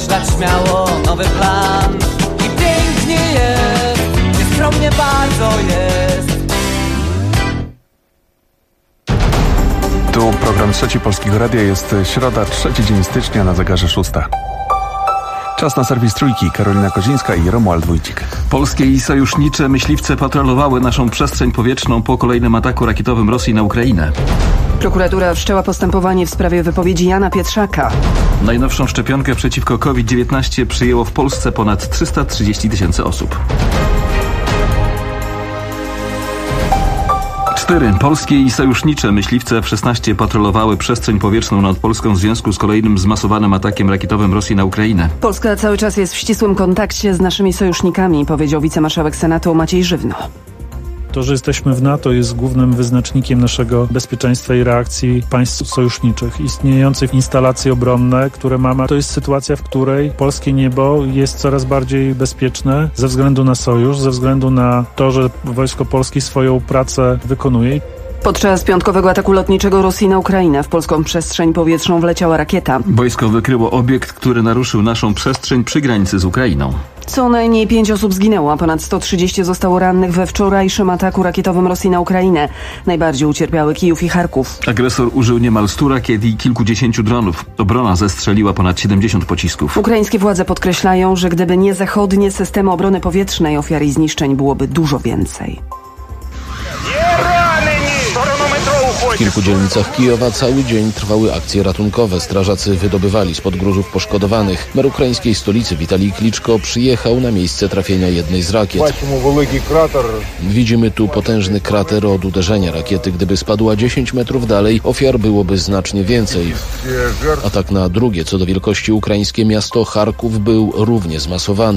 wymyślać śmiało nowy plan. I pięknie jest, nieskromnie bardzo jest. Tu program Trzeci Polskiego Radia. Jest środa, 3 dzień stycznia, na zegarze 6. Czas na serwis Trójki. Karolina Kozińska i Romuald Wójcik. Polskie i sojusznicze myśliwce patrolowały naszą przestrzeń powietrzną po kolejnym ataku rakietowym Rosji na Ukrainę. Prokuratura wszczęła postępowanie w sprawie wypowiedzi Jana Pietrzaka. Najnowszą szczepionkę przeciwko COVID-19 przyjęło w Polsce ponad 330 000 osób. 4. Polskie i sojusznicze myśliwce F-16 patrolowały przestrzeń powietrzną nad Polską w związku z kolejnym zmasowanym atakiem rakietowym Rosji na Ukrainę. Polska cały czas jest w ścisłym kontakcie z naszymi sojusznikami, powiedział wicemarszałek Senatu Maciej Żywno. To, że jesteśmy w NATO, jest głównym wyznacznikiem naszego bezpieczeństwa i reakcji państw sojuszniczych. Istniejące instalacje obronne, które mamy, to jest sytuacja, w której polskie niebo jest coraz bardziej bezpieczne ze względu na sojusz, ze względu na to, że Wojsko Polskie swoją pracę wykonuje. Podczas piątkowego ataku lotniczego Rosji na Ukrainę w polską przestrzeń powietrzną wleciała rakieta. Wojsko wykryło obiekt, który naruszył naszą przestrzeń przy granicy z Ukrainą. Co najmniej 5 osób zginęło, a ponad 130 zostało rannych we wczorajszym ataku rakietowym Rosji na Ukrainę. Najbardziej ucierpiały Kijów i Charków. Agresor użył niemal 100 rakiet i kilkudziesięciu dronów. Obrona zestrzeliła ponad 70 pocisków. Ukraińskie władze podkreślają, że gdyby nie zachodnie systemy obrony powietrznej, ofiar i zniszczeń byłoby dużo więcej. W kilku dzielnicach Kijowa cały dzień trwały akcje ratunkowe. Strażacy wydobywali spod gruzów poszkodowanych. Mer ukraińskiej stolicy Witalij Kliczko przyjechał na miejsce trafienia jednej z rakiet. Widzimy tu potężny krater od uderzenia rakiety. Gdyby spadła 10 metrów dalej, ofiar byłoby znacznie więcej. Atak na drugie co do wielkości ukraińskie miasto Charków był równie zmasowany.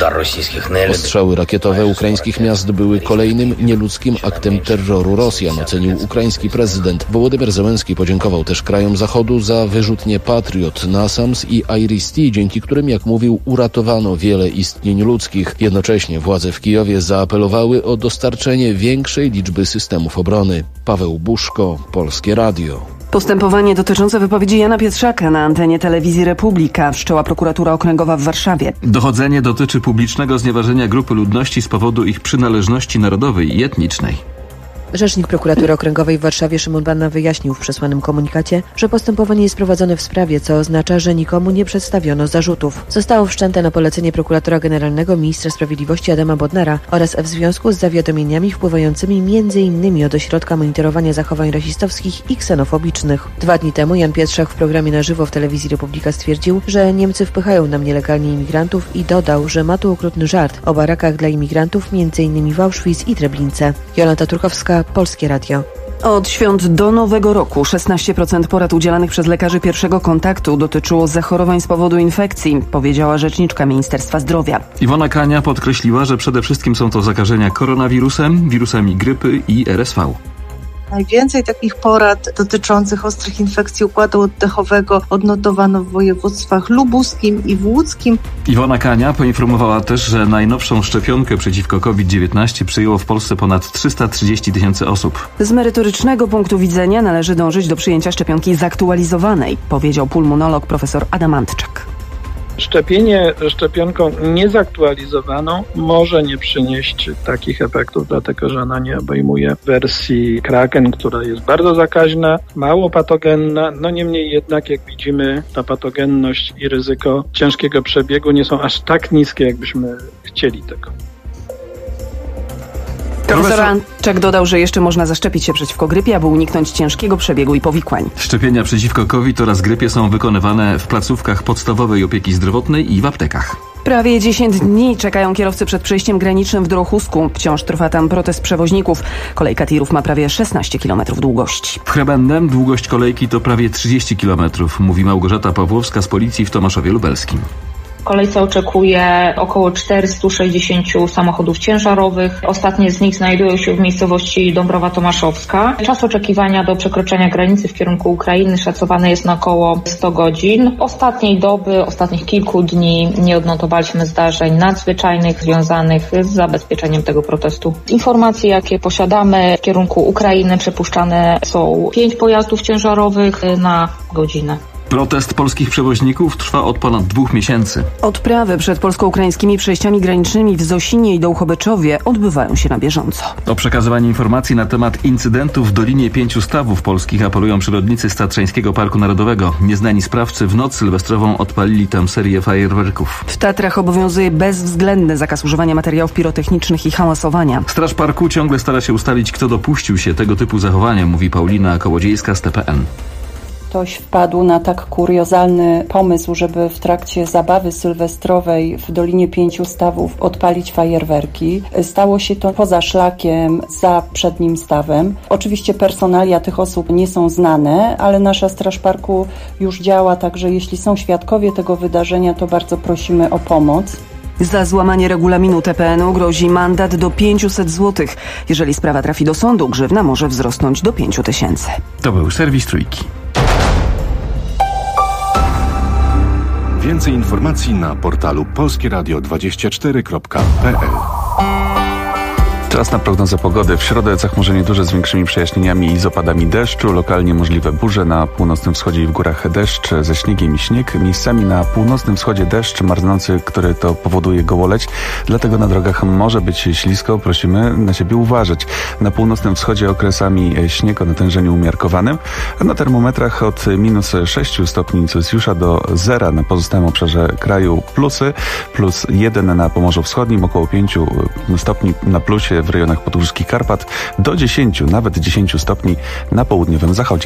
Ostrzały rakietowe ukraińskich miast były kolejnym nieludzkim aktem terroru Rosjan, ocenił ukraiński prezydent. Wołodymyr Zełenski podziękował też krajom Zachodu za wyrzutnie Patriot, NASAMS i IRIS-T, dzięki którym, jak mówił, uratowano wiele istnień ludzkich. Jednocześnie władze w Kijowie zaapelowały o dostarczenie większej liczby systemów obrony. Paweł Buszko, Polskie Radio. Postępowanie dotyczące wypowiedzi Jana Pietrzaka na antenie telewizji Republika wszczęła prokuratura okręgowa w Warszawie. Dochodzenie dotyczy publicznego znieważenia grupy ludności z powodu ich przynależności narodowej i etnicznej. Rzecznik Prokuratury Okręgowej w Warszawie Szymon Banna wyjaśnił w przesłanym komunikacie, że postępowanie jest prowadzone w sprawie, co oznacza, że nikomu nie przedstawiono zarzutów. Zostało wszczęte na polecenie prokuratora generalnego ministra sprawiedliwości Adama Bodnara oraz w związku z zawiadomieniami wpływającymi m.in. od Ośrodka Monitorowania Zachowań Rasistowskich i Ksenofobicznych. 2 dni temu Jan Pietrzak w programie Na żywo w telewizji Republika stwierdził, że Niemcy wpychają nam nielegalnie imigrantów i dodał, że ma tu okrutny żart o barakach dla imigrantów m.in. w Auschwitz i Treblince. Jolanta Turkowska, Polskie Radio. Od świąt do Nowego Roku 16% porad udzielanych przez lekarzy pierwszego kontaktu dotyczyło zachorowań z powodu infekcji, powiedziała rzeczniczka Ministerstwa Zdrowia. Iwona Kania podkreśliła, że przede wszystkim są to zakażenia koronawirusem, wirusami grypy i RSV. Najwięcej takich porad dotyczących ostrych infekcji układu oddechowego odnotowano w województwach lubuskim i w łódzkim. Iwona Kania poinformowała też, że najnowszą szczepionkę przeciwko COVID-19 przyjęło w Polsce ponad 330 000 osób. Z merytorycznego punktu widzenia należy dążyć do przyjęcia szczepionki zaktualizowanej, powiedział pulmonolog profesor Adam Antczak. Szczepienie szczepionką niezaktualizowaną może nie przynieść takich efektów, dlatego że ona nie obejmuje wersji Kraken, która jest bardzo zakaźna, mało patogenna, niemniej jednak, jak widzimy, ta patogenność i ryzyko ciężkiego przebiegu nie są aż tak niskie, jakbyśmy chcieli tego. Profesor Antczak dodał, że jeszcze można zaszczepić się przeciwko grypie, aby uniknąć ciężkiego przebiegu i powikłań. Szczepienia przeciwko COVID oraz grypie są wykonywane w placówkach podstawowej opieki zdrowotnej i w aptekach. Prawie 10 dni czekają kierowcy przed przejściem granicznym w Drochusku. Wciąż trwa tam protest przewoźników. Kolejka tirów ma prawie 16 km długości. W Chrebendem długość kolejki to prawie 30 km, mówi Małgorzata Pawłowska z policji w Tomaszowie Lubelskim. Kolejce oczekuje około 460 samochodów ciężarowych. Ostatnie z nich znajdują się w miejscowości Dąbrowa Tomaszowska. Czas oczekiwania do przekroczenia granicy w kierunku Ukrainy szacowany jest na około 100 godzin. Ostatniej doby, ostatnich kilku dni nie odnotowaliśmy zdarzeń nadzwyczajnych związanych z zabezpieczeniem tego protestu. Z informacji, jakie posiadamy, w kierunku Ukrainy przepuszczane są 5 pojazdów ciężarowych na godzinę. Protest polskich przewoźników trwa od ponad 2 miesięcy. Odprawy przed polsko-ukraińskimi przejściami granicznymi w Zosinie i Dołchobeczowie odbywają się na bieżąco. O przekazywanie informacji na temat incydentów w Dolinie 5 Stawów Polskich apelują przyrodnicy z Tatrzańskiego Parku Narodowego. Nieznani sprawcy w noc sylwestrową odpalili tam serię fajerwerków. W Tatrach obowiązuje bezwzględny zakaz używania materiałów pirotechnicznych i hałasowania. Straż parku ciągle stara się ustalić, kto dopuścił się tego typu zachowania, mówi Paulina Kołodziejska z TPN. Ktoś wpadł na tak kuriozalny pomysł, żeby w trakcie zabawy sylwestrowej w Dolinie 5 Stawów odpalić fajerwerki. Stało się to poza szlakiem, za przednim stawem. Oczywiście personalia tych osób nie są znane, ale nasza Straż Parku już działa, także jeśli są świadkowie tego wydarzenia, to bardzo prosimy o pomoc. Za złamanie regulaminu TPN-u grozi mandat do 500 zł. Jeżeli sprawa trafi do sądu, grzywna może wzrosnąć do 5 000. To był serwis Trójki. Więcej informacji na portalu polskieradio24.pl. Czas na prognozę pogody. W środę zachmurzenie duże z większymi przejaśnieniami i z opadami deszczu. Lokalnie możliwe burze, na północnym wschodzie i w górach deszcz ze śniegiem i śnieg. Miejscami na północnym wschodzie deszcz marznący, który to powoduje gołoleć. Dlatego na drogach może być ślisko. Prosimy na siebie uważać. Na północnym wschodzie okresami śnieg o natężeniu umiarkowanym. A na termometrach od -6 stopni Celsjusza do 0 na pozostałym obszarze kraju plusy. +1 na Pomorzu Wschodnim, około 5 stopni na plusie w rejonach podgórskich Karpat, do 10, nawet 10 stopni na południowym zachodzie.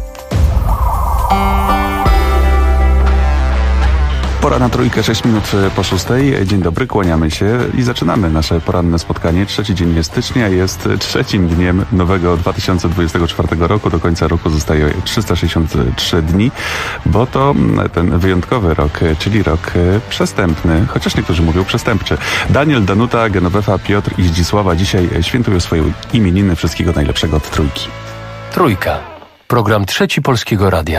Pora na Trójkę, 6 minut po 6. Dzień dobry, kłaniamy się i zaczynamy nasze poranne spotkanie. 3 dzień stycznia jest 3. dniem nowego 2024 roku. Do końca roku zostaje 363 dni, bo to ten wyjątkowy rok, czyli rok przestępny, chociaż niektórzy mówią przestępczy. Daniel, Danuta, Genowefa, Piotr i Zdzisława dzisiaj świętują swoje imieniny. Wszystkiego najlepszego od Trójki. Trójka. Program Trzeci Polskiego Radia.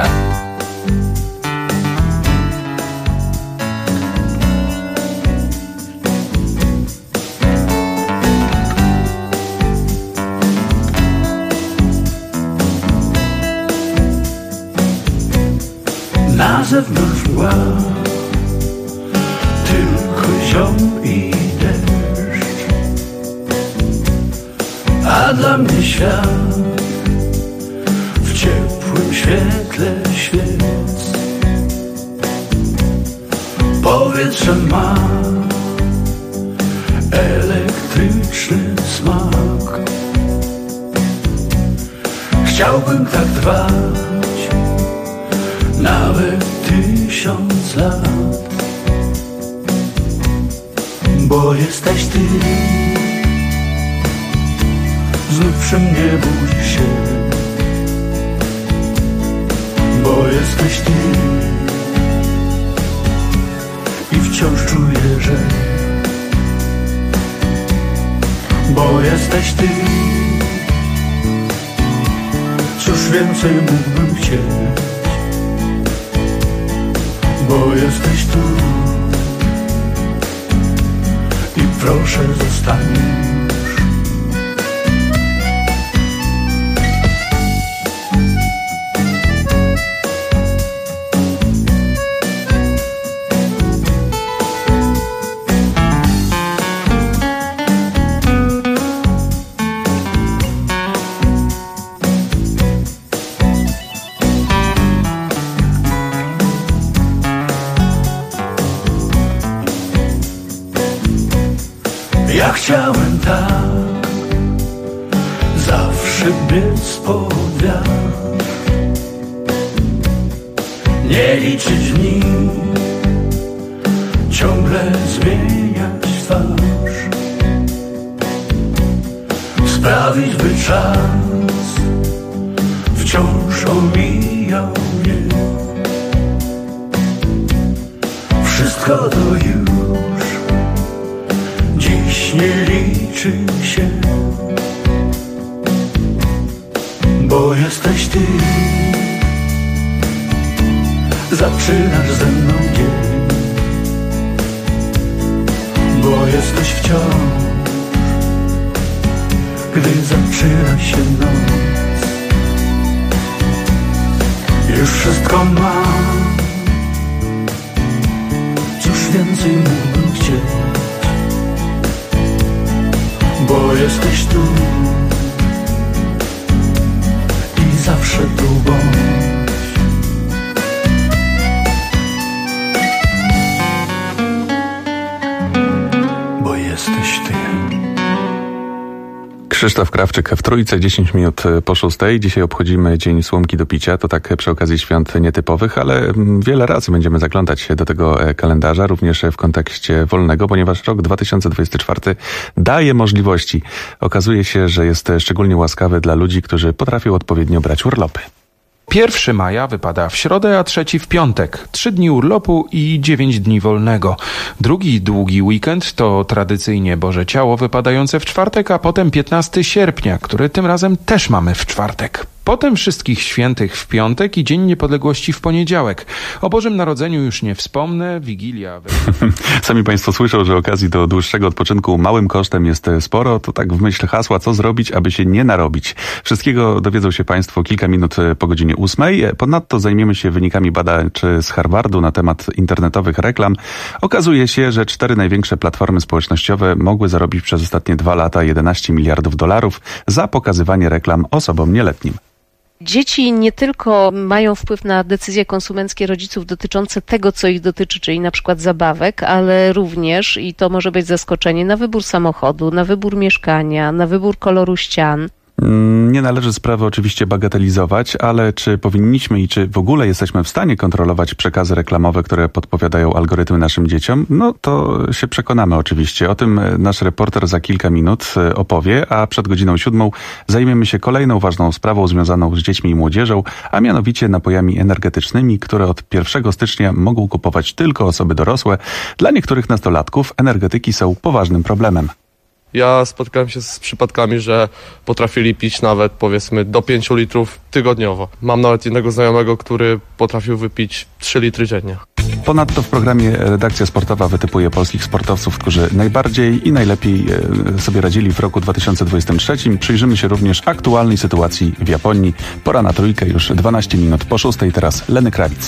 Na zewnątrz mgła, tylko ziom i deszcz, a dla mnie świat w ciepłym świetle świec. Powietrze ma elektryczny smak. Chciałbym tak trwać nawet 1000 lat, bo jesteś ty. Znów przy mnie budzi się, bo jesteś ty. I wciąż czuję, że bo jesteś ty. Cóż więcej mógłbym chcieć, bo jesteś tu i proszę zostań już. Ja chciałem tak zawsze biec pod wiatr, nie liczyć dni, ciągle zmieniać twarz, sprawić, by czas wciąż omijał mnie. Wszystko to już dziś nie liczy się, bo jesteś ty. Zaczynasz ze mną dzień, bo jesteś wciąż, gdy zaczyna się noc. Już wszystko mam więcej mógłbym chcieć, bo jesteś tu i zawsze tu bądź. Bo jesteś ty. Krzysztof Krawczyk w Trójce, 10 minut po 6. Dzisiaj obchodzimy Dzień Słomki do picia. To tak przy okazji świąt nietypowych, ale wiele razy będziemy zaglądać się do tego kalendarza, również w kontekście wolnego, ponieważ rok 2024 daje możliwości. Okazuje się, że jest szczególnie łaskawy dla ludzi, którzy potrafią odpowiednio brać urlopy. 1 maja wypada w środę, a 3 w piątek. 3 dni urlopu i 9 dni wolnego. Drugi długi weekend to tradycyjnie Boże Ciało wypadające w czwartek, a potem 15 sierpnia, który tym razem też mamy w czwartek. Potem Wszystkich Świętych w piątek i Dzień Niepodległości w poniedziałek. O Bożym Narodzeniu już nie wspomnę, Wigilia... Sami Państwo słyszą, że okazji do dłuższego odpoczynku małym kosztem jest sporo. To tak w myśl hasła, co zrobić, aby się nie narobić. Wszystkiego dowiedzą się Państwo kilka minut po godzinie 8. Ponadto zajmiemy się wynikami badaczy z Harvardu na temat internetowych reklam. Okazuje się, że 4 największe platformy społecznościowe mogły zarobić przez ostatnie 2 lata $11 miliardów za pokazywanie reklam osobom nieletnim. Dzieci nie tylko mają wpływ na decyzje konsumenckie rodziców dotyczące tego, co ich dotyczy, czyli na przykład zabawek, ale również, i to może być zaskoczenie, na wybór samochodu, na wybór mieszkania, na wybór koloru ścian. Nie należy sprawy oczywiście bagatelizować, ale czy powinniśmy i czy w ogóle jesteśmy w stanie kontrolować przekazy reklamowe, które podpowiadają algorytmy naszym dzieciom? No to się przekonamy oczywiście. O tym nasz reporter za kilka minut opowie, a przed godziną 7 zajmiemy się kolejną ważną sprawą związaną z dziećmi i młodzieżą, a mianowicie napojami energetycznymi, które od 1 stycznia mogą kupować tylko osoby dorosłe. Dla niektórych nastolatków energetyki są poważnym problemem. Ja spotkałem się z przypadkami, że potrafili pić nawet powiedzmy do 5 litrów tygodniowo. Mam nawet jednego znajomego, który potrafił wypić 3 litry dziennie. Ponadto w programie Redakcja Sportowa wytypuje polskich sportowców, którzy najbardziej i najlepiej sobie radzili w roku 2023. Przyjrzymy się również aktualnej sytuacji w Japonii. Pora na Trójkę, już 12 minut po 6. Teraz Lenny Kravitz.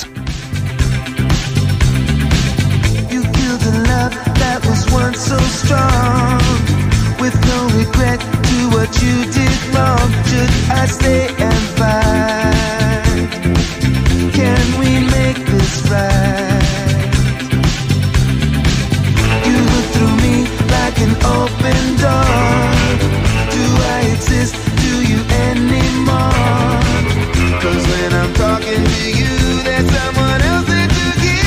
With no regret to what you did wrong. Should I stay and fight? Can we make this right? You look through me like an open door. Do I exist to you anymore? 'Cause when I'm talking to you, there's someone else that you hear.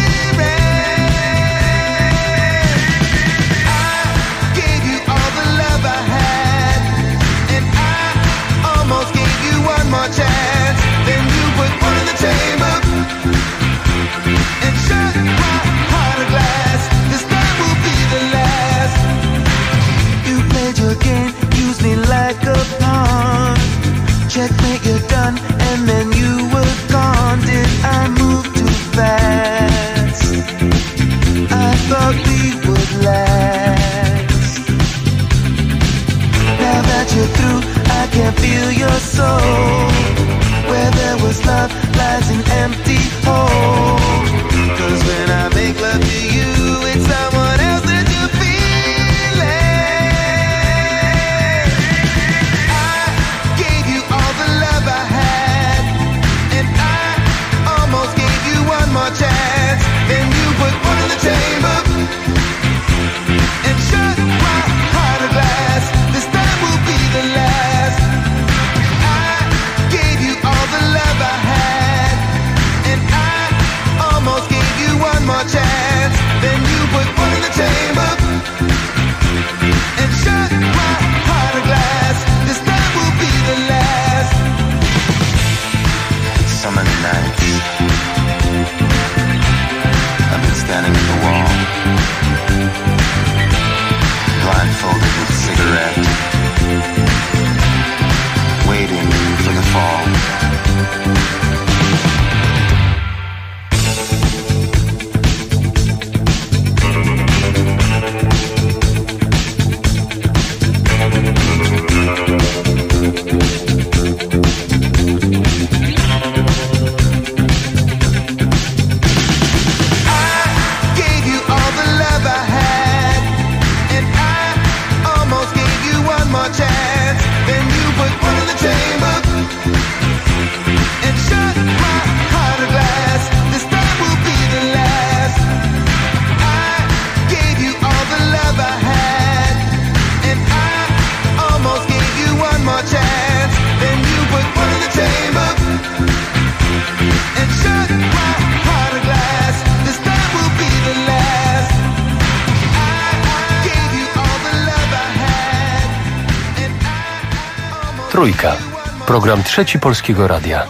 Chance, then you put one in the chamber and shut my heart of glass. This time will be the last. You played your game, used me like a pawn. Checkmate, you're done, and then you were gone. Did I move too fast? I thought we would last. Now that you're through, I can feel your soul. Where there was love lies an empty hole. 'Cause when I make love to you, it's someone else that you're feeling. I gave you all the love I had, and I almost gave you one more chance. Then you put one in the chamber and shut my heart of glass. This time will be the last. Chance, then you put one in the chamber and shut my heart of glass. This time will be the last. Summer nights, I've been standing at the wall, blindfolded with a cigarette, waiting for the fall. I gave you all Trójka. Program Trzeci Polskiego Radia.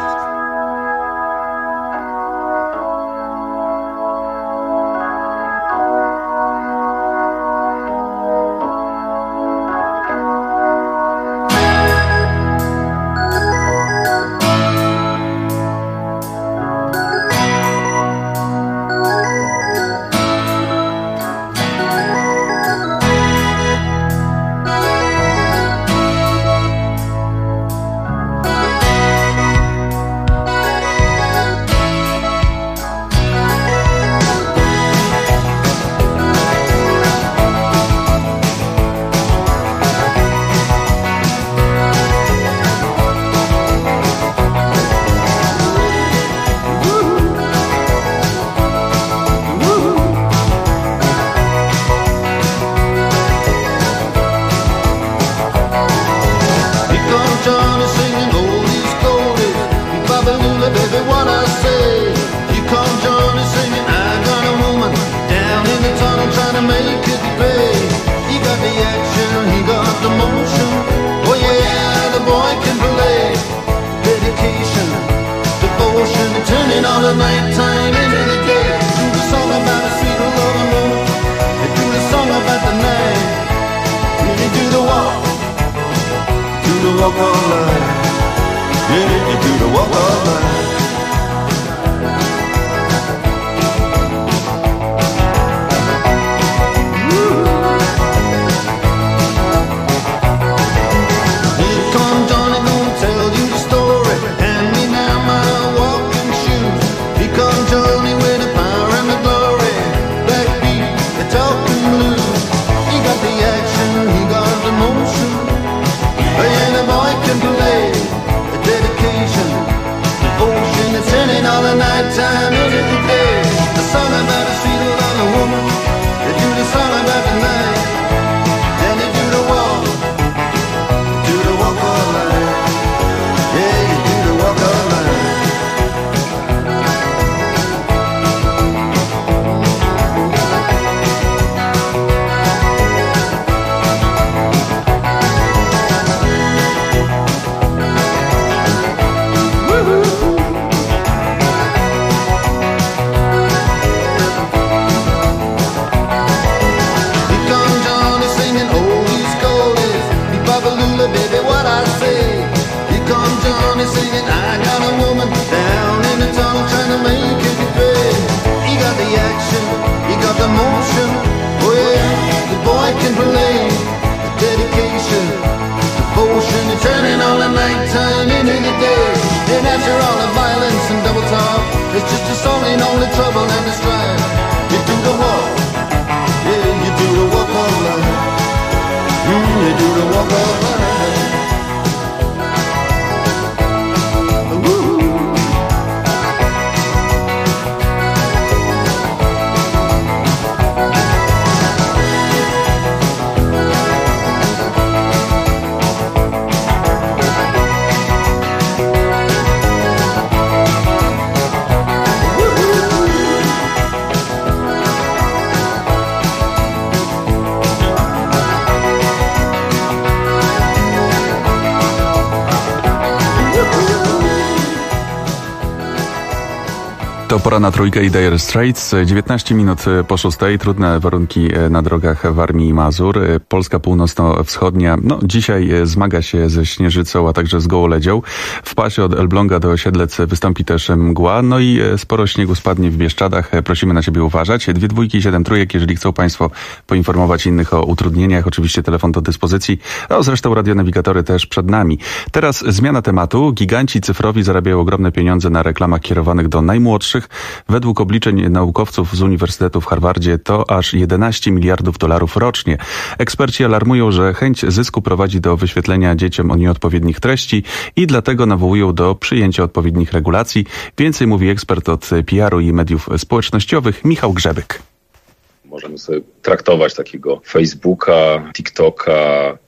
To pora na Trójkę i Dire Straits. 19 minut po 6. Trudne warunki na drogach Warmii i Mazur. Polska północno-wschodnia dzisiaj zmaga się ze śnieżycą, a także z gołoledzią. W pasie od Elbląga do Siedlec wystąpi też mgła. No i sporo śniegu spadnie w Bieszczadach. Prosimy na siebie uważać. 2 dwójki, 7 trójek. Jeżeli chcą Państwo poinformować innych o utrudnieniach, oczywiście telefon do dyspozycji. A zresztą radionawigatory też przed nami. Teraz zmiana tematu. Giganci cyfrowi zarabiają ogromne pieniądze na reklamach kierowanych do najmłodszych. Według obliczeń naukowców z Uniwersytetu w Harvardzie to aż 11 miliardów dolarów rocznie. Eksperci alarmują, że chęć zysku prowadzi do wyświetlenia dzieciom o nieodpowiednich treści i dlatego nawołują do przyjęcia odpowiednich regulacji. Więcej mówi ekspert od PR-u i mediów społecznościowych Michał Grzebyk. Możemy sobie traktować takiego Facebooka, TikToka,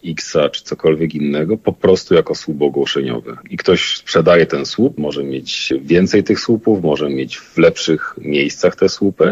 Xa czy cokolwiek innego po prostu jako słup ogłoszeniowy. I ktoś sprzedaje ten słup, może mieć więcej tych słupów, może mieć w lepszych miejscach te słupy,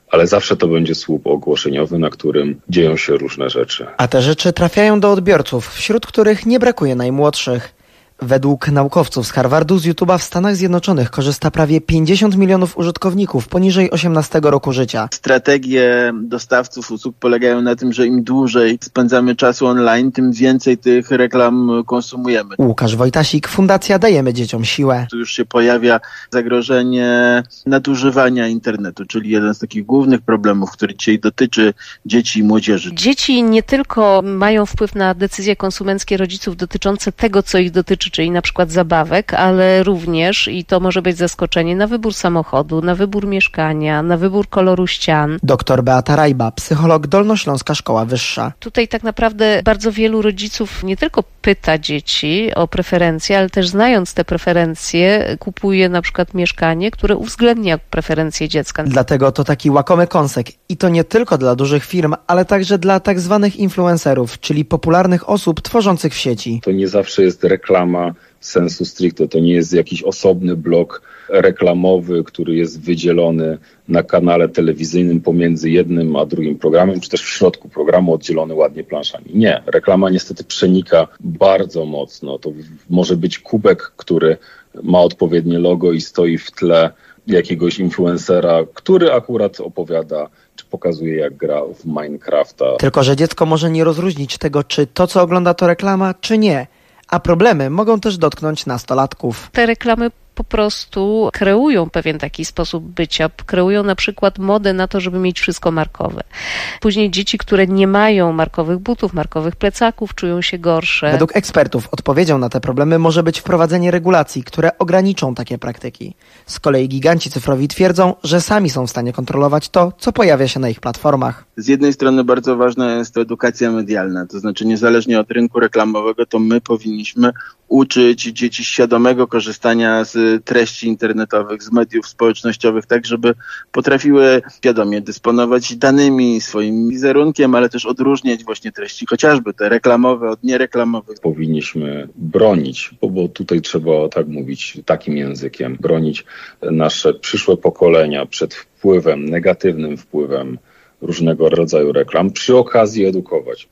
ale zawsze to będzie słup ogłoszeniowy, na którym dzieją się różne rzeczy. A te rzeczy trafiają do odbiorców, wśród których nie brakuje najmłodszych. Według naukowców z Harvardu z YouTube'a w Stanach Zjednoczonych korzysta prawie 50 milionów użytkowników poniżej 18 roku życia. Strategie dostawców usług polegają na tym, że im dłużej spędzamy czasu online, tym więcej tych reklam konsumujemy. Łukasz Wojtasik, Fundacja Dajemy Dzieciom Siłę. Tu już się pojawia zagrożenie nadużywania internetu, czyli jeden z takich głównych problemów, który dzisiaj dotyczy dzieci i młodzieży. Dzieci nie tylko mają wpływ na decyzje konsumenckie rodziców dotyczące tego, co ich dotyczy, czyli na przykład zabawek, ale również, i to może być zaskoczenie, na wybór samochodu, na wybór mieszkania, na wybór koloru ścian. Doktor Beata Rajba, psycholog, Dolnośląska Szkoła Wyższa. Tutaj tak naprawdę bardzo wielu rodziców nie tylko pyta dzieci o preferencje, ale też znając te preferencje kupuje na przykład mieszkanie, które uwzględnia preferencje dziecka. Dlatego to taki łakomy kąsek i to nie tylko dla dużych firm, ale także dla tak zwanych influencerów, czyli popularnych osób tworzących w sieci. To nie zawsze jest reklama sensu stricto, to nie jest jakiś osobny blok reklamowy, który jest wydzielony na kanale telewizyjnym pomiędzy jednym a drugim programem, czy też w środku programu oddzielony ładnie planszami. Nie, reklama niestety przenika bardzo mocno. To może być kubek, który ma odpowiednie logo i stoi w tle jakiegoś influencera, który akurat opowiada czy pokazuje, jak gra w Minecrafta. Tylko że dziecko może nie rozróżnić tego, czy to, co ogląda, to reklama, czy nie. A problemy mogą też dotknąć nastolatków. Te reklamy po prostu kreują pewien taki sposób bycia, kreują na przykład modę na to, żeby mieć wszystko markowe. Później dzieci, które nie mają markowych butów, markowych plecaków, czują się gorsze. Według ekspertów odpowiedzią na te problemy może być wprowadzenie regulacji, które ograniczą takie praktyki. Z kolei giganci cyfrowi twierdzą, że sami są w stanie kontrolować to, co pojawia się na ich platformach. Z jednej strony bardzo ważna jest edukacja medialna, to znaczy niezależnie od rynku reklamowego, to my powinniśmy uczyć dzieci świadomego korzystania z treści internetowych, z mediów społecznościowych, tak żeby potrafiły świadomie dysponować danymi, swoim wizerunkiem, ale też odróżniać właśnie treści, chociażby te reklamowe od niereklamowych. Powinniśmy bronić, bo tutaj trzeba tak mówić takim językiem, bronić nasze przyszłe pokolenia przed wpływem, negatywnym wpływem różnego rodzaju reklam, przy okazji edukować.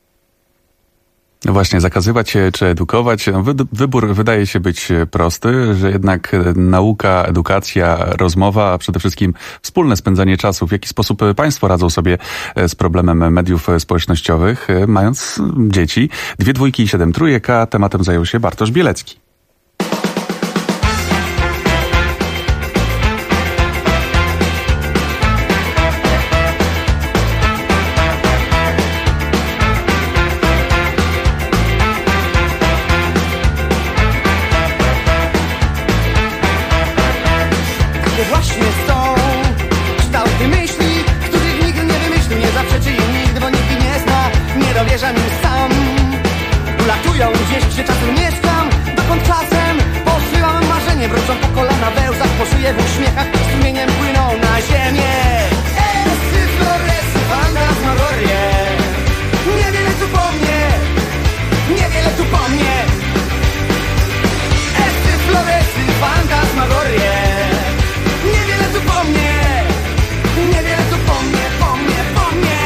Właśnie, zakazywać czy edukować. Wybór wydaje się być prosty, że jednak nauka, edukacja, rozmowa, a przede wszystkim wspólne spędzanie czasu. W jaki sposób państwo radzą sobie z problemem mediów społecznościowych, mając dzieci? 2 dwójki i 7 trójek, a tematem zajął się Bartosz Bielecki. W uśmiechach strumieniem płyną na ziemię. Esy, floresy, fantasmagorie. Niewiele tu po mnie, niewiele tu po mnie. Esy, floresy, fantasmagorie. Niewiele tu po mnie, niewiele tu po mnie, po mnie, po mnie.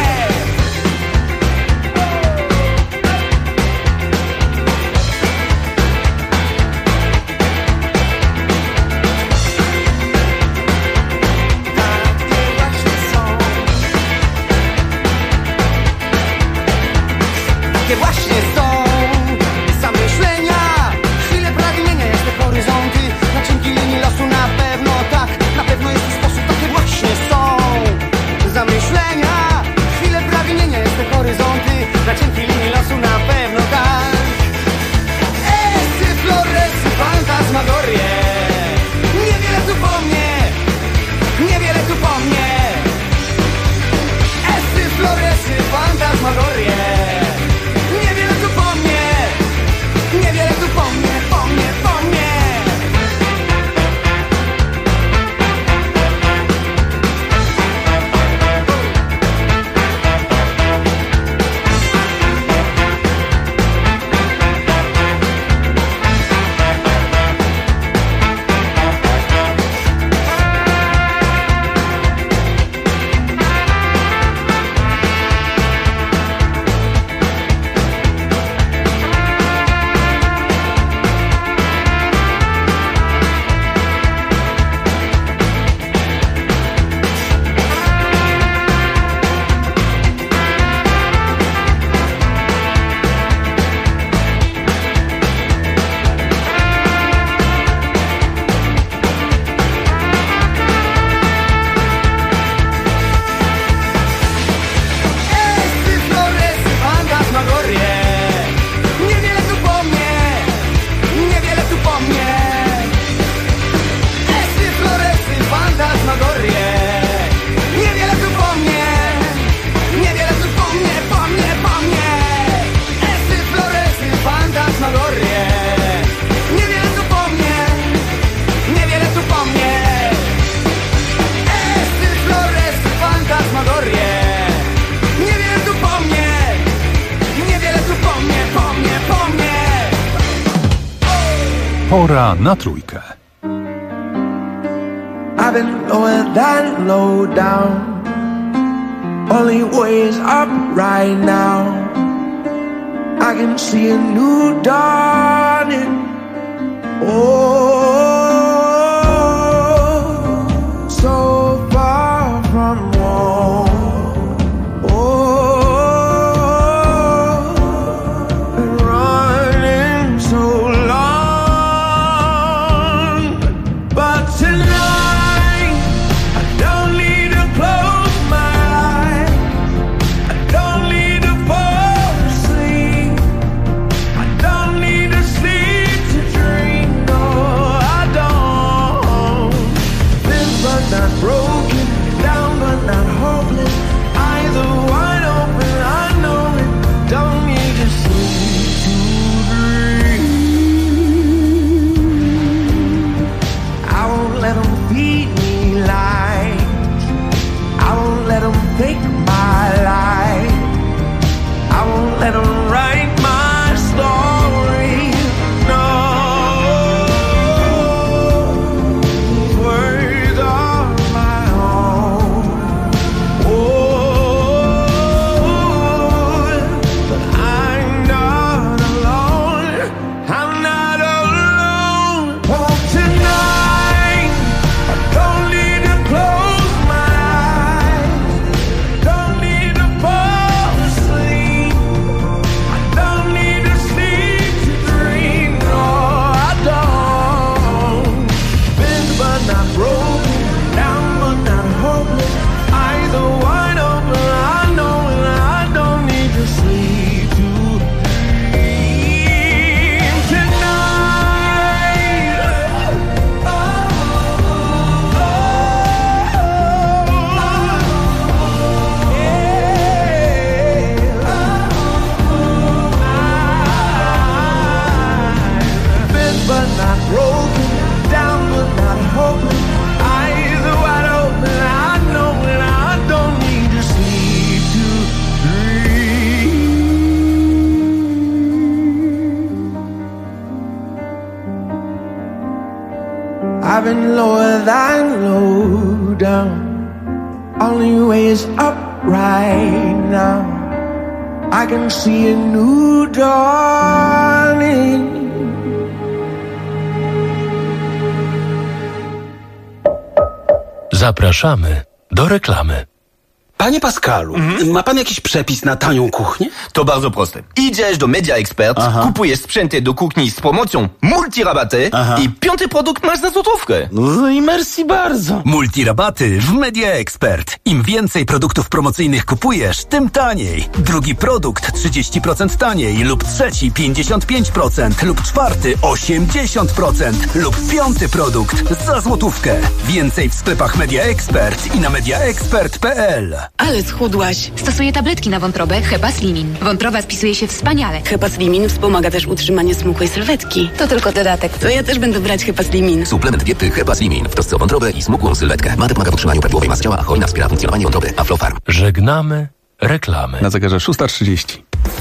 Właśnie są zamyślenia, chwile pragnienia, jasne horyzonty, na cienkiej linii losu na pewno tak, na pewno jest to sposób, takie właśnie są zamyślenia, chwile pragnienia, jasne horyzonty, na cienkiej linii losu na pewno tak. Esy, floresy, fantasmagorie, niewiele tu po mnie, niewiele tu po mnie. Esy, floresy, fantasmagorie. Niewiele tu po mnie, po mnie, po mnie. Pora na trójkę. I've been lower than low down. Only way is up right now. I can see a new dawning. Oh, so far from home. Oh, been running so long, but tonight I don't need to close my eyes. I don't need to fall asleep. I don't need to sleep to dream. No, I don't. Been but not broken, down but not hopeless. Eyes are wide open, I know it. Don't need to sleep to dream. I won't let them feed me lies. I won't let them fake my life. I won't let them write my story. No, these words are my own. Oh, but I'm not alone. I'm not alone. Oh, tonight I don't need to close my eyes. Don't need to fall asleep. I don't need to sleep to dream. No, I don't. Bent but not broken, down but not hopeless. Eyes are wide open, I know, and I don't need to sleep to dream tonight. Bent but not broken, down but not hopeless. Eyes are wide open, I know, and I don't need to sleep to dream. I've been lower than low down. Only way is up right now. I can see a new dawning. Zapraszamy do reklamy. Panie Pascalu, ma pan jakiś przepis na tanią kuchnię? To bardzo proste. Idziesz do Media Expert, kupujesz sprzęty do kuchni z promocją multirabaty i piąty produkt masz za złotówkę. No i merci bardzo. Multirabaty w Media Expert. Im więcej produktów promocyjnych kupujesz, tym taniej. Drugi produkt 30% taniej lub trzeci 55% lub czwarty 80% lub piąty produkt za złotówkę. Więcej w sklepach Media Expert i na mediaexpert.pl. Ale schudłaś. Stosuję tabletki na wątrobę Hepaslimin. Wątroba spisuje się wspaniale. Hepaslimin wspomaga też utrzymanie smukłej sylwetki. To tylko dodatek. To ja też będę brać Hepaslimin. Suplement diety Hepaslimin w trosce o wątrobę i smukłą sylwetkę. Mate pomaga w utrzymaniu prawidłowej masy ciała, a cholina wspiera funkcjonowanie wątroby. Aflofarm. Żegnamy reklamy. Na zegarze 6:30.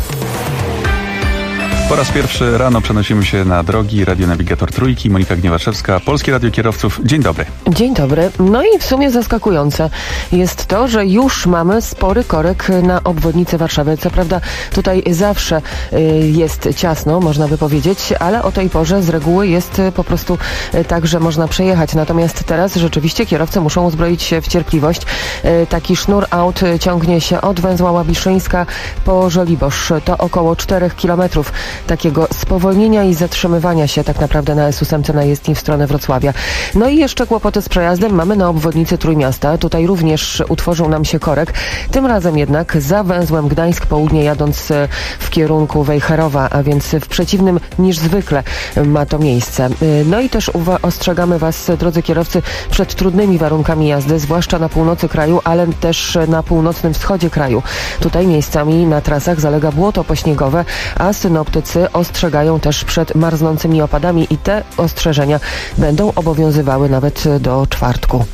Po raz pierwszy rano przenosimy się na drogi. Radionawigator Trójki, Monika Gniewaszewska, Polskie Radio Kierowców. Dzień dobry. Dzień dobry. No i w sumie zaskakujące jest to, że już mamy spory korek na obwodnicę Warszawy. Co prawda tutaj zawsze jest ciasno, można by powiedzieć, ale o tej porze z reguły jest po prostu tak, że można przejechać. Natomiast teraz rzeczywiście kierowcy muszą uzbroić się w cierpliwość. Taki sznur aut ciągnie się od węzła Łabiszyńska po Żoliborz. To około 4 kilometrów takiego spowolnienia i zatrzymywania się tak naprawdę na S8 na jezdni w stronę Wrocławia. No i jeszcze kłopoty z przejazdem mamy na obwodnicy Trójmiasta. Tutaj również utworzył nam się korek. Tym razem jednak za węzłem Gdańsk Południe jadąc w kierunku Wejherowa, a więc w przeciwnym niż zwykle ma to miejsce. No i też ostrzegamy Was, drodzy kierowcy, przed trudnymi warunkami jazdy, zwłaszcza na północy kraju, ale też na północnym wschodzie kraju. Tutaj miejscami na trasach zalega błoto pośniegowe, a synoptycy ostrzegają też przed marznącymi opadami i te ostrzeżenia będą obowiązywały nawet do czwartku.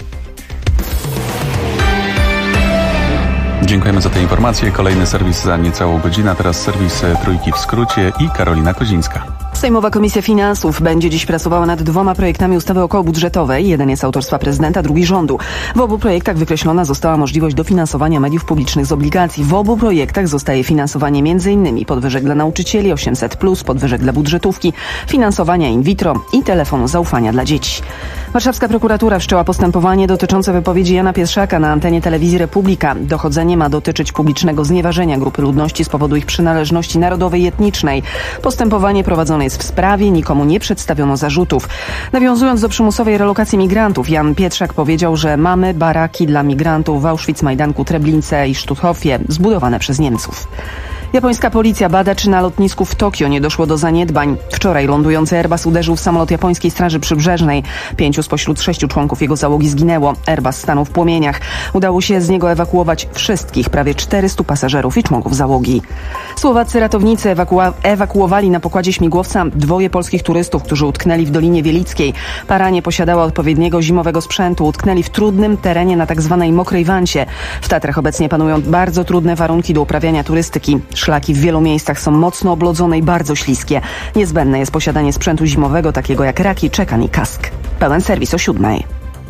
Dziękujemy za te informacje. Kolejny serwis za niecałą godzinę. Teraz serwis Trójki w skrócie i Karolina Kozińska. Sejmowa Komisja Finansów będzie dziś pracowała nad 2 projektami ustawy okołobudżetowej. Jeden jest autorstwa prezydenta, drugi rządu. W obu projektach wykreślona została możliwość dofinansowania mediów publicznych z obligacji. W obu projektach zostaje finansowanie m.in. podwyżek dla nauczycieli, 800+, podwyżek dla budżetówki, finansowania in vitro i telefonu zaufania dla dzieci. Warszawska prokuratura wszczęła postępowanie dotyczące wypowiedzi Jana Pietrzaka na antenie telewizji Republika. Dochodzenie ma dotyczyć publicznego znieważenia grupy ludności z powodu ich przynależności narodowej i etnicznej. Postępowanie prowadzone jest w sprawie, nikomu nie przedstawiono zarzutów. Nawiązując do przymusowej relokacji migrantów, Jan Pietrzak powiedział, że mamy baraki dla migrantów w Auschwitz, Majdanku, Treblince i Sztuthofie, zbudowane przez Niemców. Japońska policja bada, czy na lotnisku w Tokio nie doszło do zaniedbań. Wczoraj lądujący Airbus uderzył w samolot japońskiej Straży Przybrzeżnej. 5 spośród 6 członków jego załogi zginęło. Airbus stanął w płomieniach. Udało się z niego ewakuować wszystkich, prawie 400 pasażerów i członków załogi. Słowaccy ratownicy ewakuowali na pokładzie śmigłowca 2 polskich turystów, którzy utknęli w Dolinie Wielickiej. Para nie posiadała odpowiedniego zimowego sprzętu. Utknęli w trudnym terenie na tzw. mokrej wancie. W Tatrach obecnie panują bardzo trudne warunki do uprawiania turystyki. Szlaki w wielu miejscach są mocno oblodzone i bardzo śliskie. Niezbędne jest posiadanie sprzętu zimowego, takiego jak raki, czekan i kask. Pełen serwis o 7:00.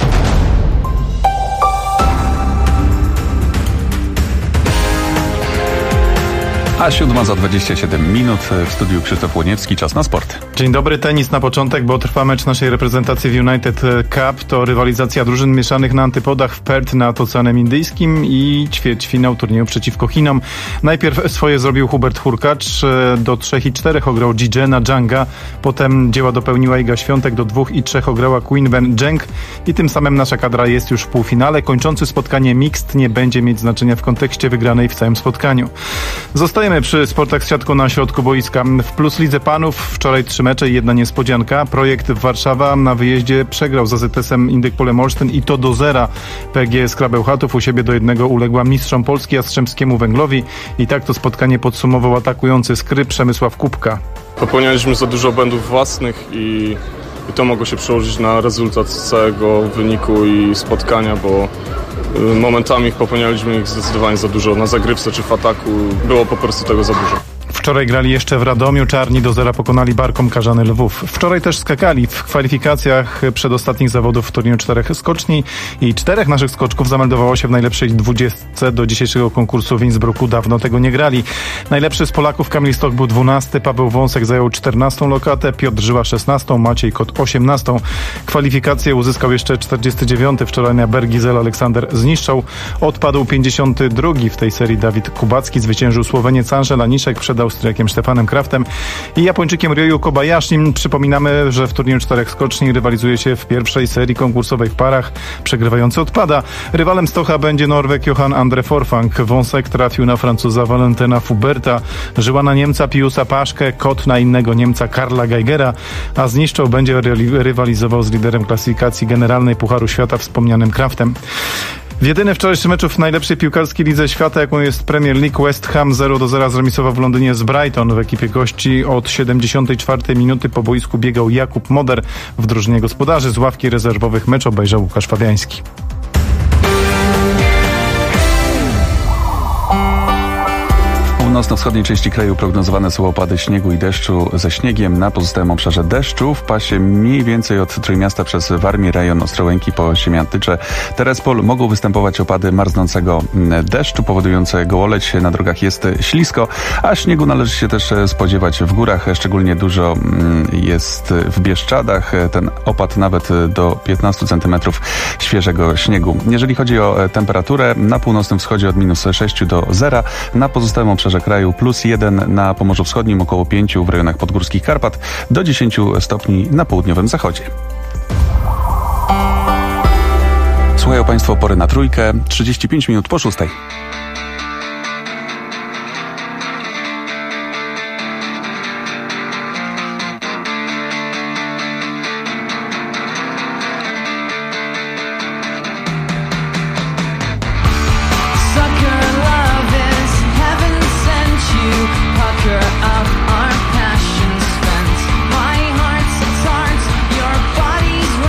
A 7:27 w studiu Krzysztof Łoniewski, czas na sport. Dzień dobry, tenis na początek, bo trwa mecz naszej reprezentacji w United Cup. To rywalizacja drużyn mieszanych na antypodach w Perth nad Oceanem Indyjskim i ćwierćfinał turnieju przeciwko Chinom. Najpierw swoje zrobił Hubert Hurkacz, do 3 i 4 ograł Zhizhena Zhanga, potem dzieła dopełniła Iga Świątek, do 2 i 3 ograła Qin Wen Zheng i tym samym nasza kadra jest już w półfinale. Kończący spotkanie mixed nie będzie mieć znaczenia w kontekście wygranej w całym spotkaniu. Zostajemy przy sportach z siatką na środku boiska. W Plus Lidze Panów wczoraj 3 mecze i 1 niespodzianka. Projekt Warszawa na wyjeździe przegrał z AZS-em Indyk Polem Olsztyn i to do 0. PGS Krabełchatów u siebie do 1 uległa mistrzom Polski Jastrzębskiemu Węglowi i tak to spotkanie podsumował atakujący Skry Przemysław Kubka. Popełnialiśmy za dużo błędów własnych i to mogło się przełożyć na rezultat całego wyniku i spotkania, bo momentami popełnialiśmy ich zdecydowanie za dużo na zagrywce czy w ataku. Było po prostu tego za dużo. Wczoraj grali jeszcze w Radomiu, czarni do 0 pokonali Barkom Karzany Lwów. Wczoraj też skakali w kwalifikacjach przedostatnich zawodów w turnieju 4 skoczni i 4 naszych skoczków zameldowało się w najlepszej 20 do dzisiejszego konkursu w Innsbrucku. Dawno tego nie grali. Najlepszy z Polaków Kamil Stoch był 12, Paweł Wąsek zajął 14 lokatę, Piotr Żyła 16, Maciej Kot 18. Kwalifikacje uzyskał jeszcze 49. Wczoraj na Bergizel Aleksander zniszczał. Odpadł 52. w tej serii Dawid Kubacki. Zwyciężył Słoweniec Angel Aniszek przed Austriakiem Stefanem Kraftem i Japończykiem Ryoyu Kobayashi. Przypominamy, że w turnieju 4 skoczni rywalizuje się w pierwszej serii konkursowej w parach. Przegrywający odpada. Rywalem Stocha będzie Norweg Johan Andre Forfang. Wąsek trafił na Francuza Valentina Fuberta. Żyła na Niemca Piusa Paszkę. Kot na innego Niemca Karla Geigera. A zniszczał będzie rywalizował z liderem klasyfikacji generalnej Pucharu Świata wspomnianym Kraftem. W jedynym wczorajszym meczu w najlepszej piłkarskiej lidze świata, jaką jest Premier League, West Ham 0-0 zremisował w Londynie z Brighton. W ekipie gości od 74 minuty po boisku biegał Jakub Moder. W drużynie gospodarzy z ławki rezerwowych mecz obejrzał Łukasz Fabiański. W północno-wschodniej części kraju prognozowane są opady śniegu i deszczu ze śniegiem. Na pozostałym obszarze deszczu w pasie mniej więcej od Trójmiasta przez Warmię, rejon Ostrołęki po Siemiatycze, Terespol mogą występować opady marznącego deszczu powodujące gołoleć. Na drogach jest ślisko, a śniegu należy się też spodziewać w górach. Szczególnie dużo jest w Bieszczadach. Ten opad nawet do 15 cm świeżego śniegu. Jeżeli chodzi o temperaturę, na północnym wschodzie od -6 do 0, na pozostałym obszarze kraju +1, na Pomorzu Wschodnim około 5 w rejonach podgórskich Karpat, do 10 stopni na południowym zachodzie. Słuchają Państwo Pory na Trójkę, 35 minut po 6.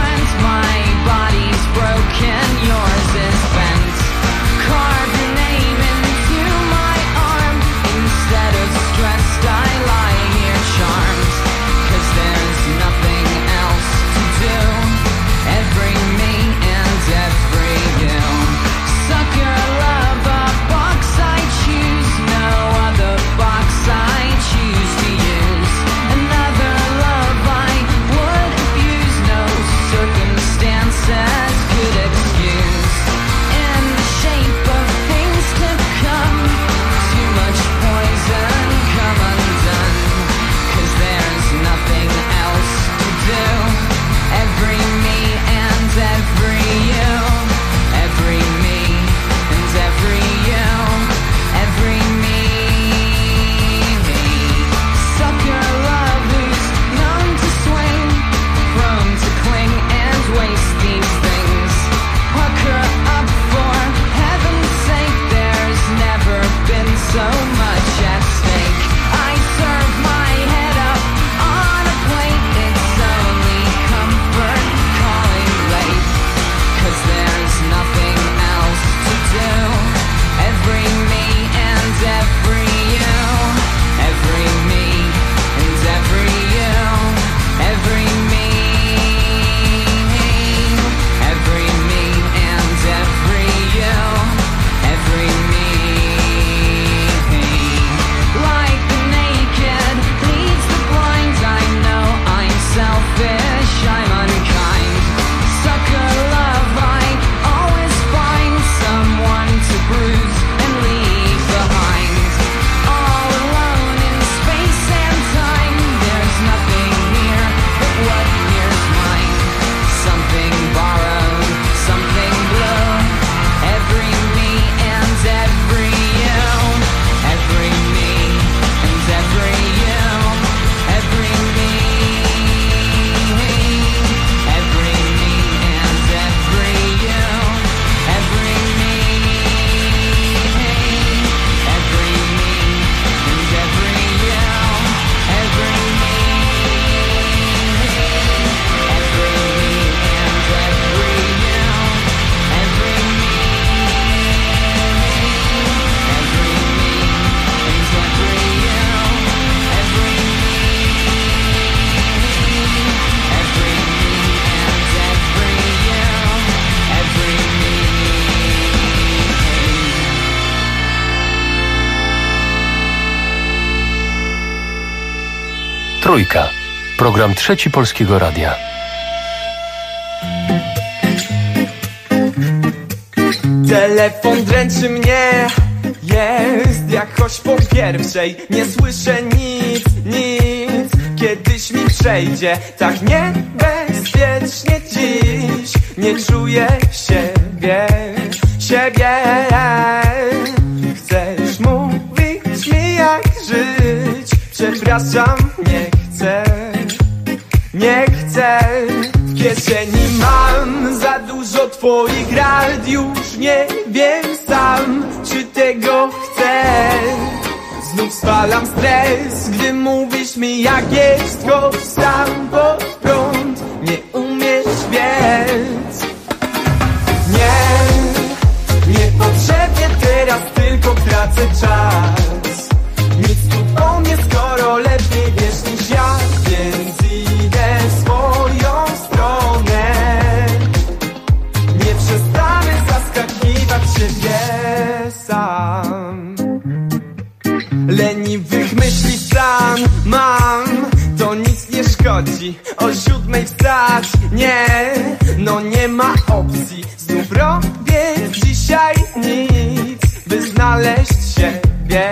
Yours is bent. Carved your name Trójka. Program Trzeci Polskiego Radia. Telefon dręczy mnie, jest jakoś po pierwszej. Nie słyszę nic, kiedyś mi przejdzie. Tak niebezpiecznie dziś, nie czuję siebie. Chcesz mówić mi jak żyć, przepraszam, nie chcę. W kieszeni mam za dużo twoich rad, już nie wiem sam, czy tego chcę. Znów spalam stres, gdy mówisz mi jak jest, choć sam pod prąd nie umiesz biec. Niepotrzebnie teraz tylko tracę czas. Nic tu po mnie, skoro lepiej wiesz niż ja, więc idę swoją stronę. Nie przestanę zaskakiwać siebie sam. Leniwych myśli stan mam, to nic nie szkodzi. O 7 wstać, nie ma opcji. Znów robię dzisiaj nic, by znaleźć siebie.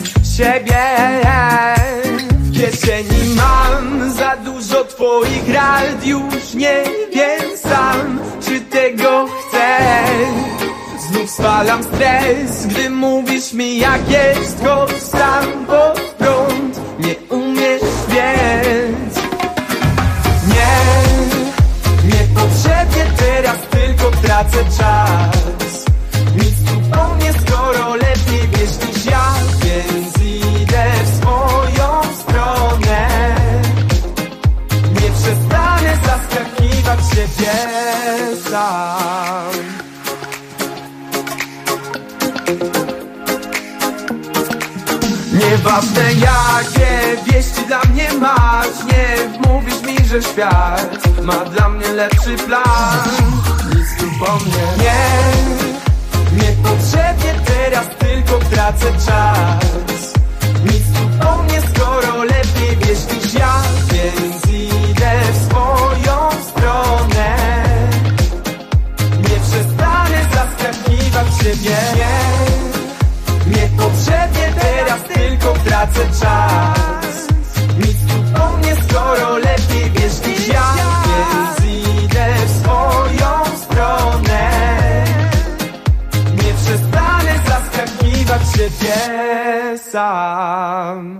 W kieszeni mam za dużo twoich rad, już nie wiem sam, czy tego chcę. Znów spalam stres, gdy mówisz mi jak jest, choć sam pod prąd nie umiesz biec. Niepotrzebnie teraz tylko tracę czas. Nic tu po mnie, skoro lepiej wiesz niż ja, więc idę w swoją stronę. Nie przestanę zaskakiwać siebie sam. Nieważne jakie wieści dla mnie masz, nie mówisz mi, że świat ma dla mnie lepszy plan. Nic tu po mnie, niepotrzebnie teraz tylko tracę czas. Nic tu po mnie, skoro lepiej wiesz niż ja, więc idę w swoją stronę. Nie przestanę zaskakiwać siebie. Niepotrzebnie teraz tylko tracę czas. Nic tu po mnie, skoro lepiej wiesz niż ja, więc idę w swoją stronę. Nie przestanę zaskakiwać siebie sam.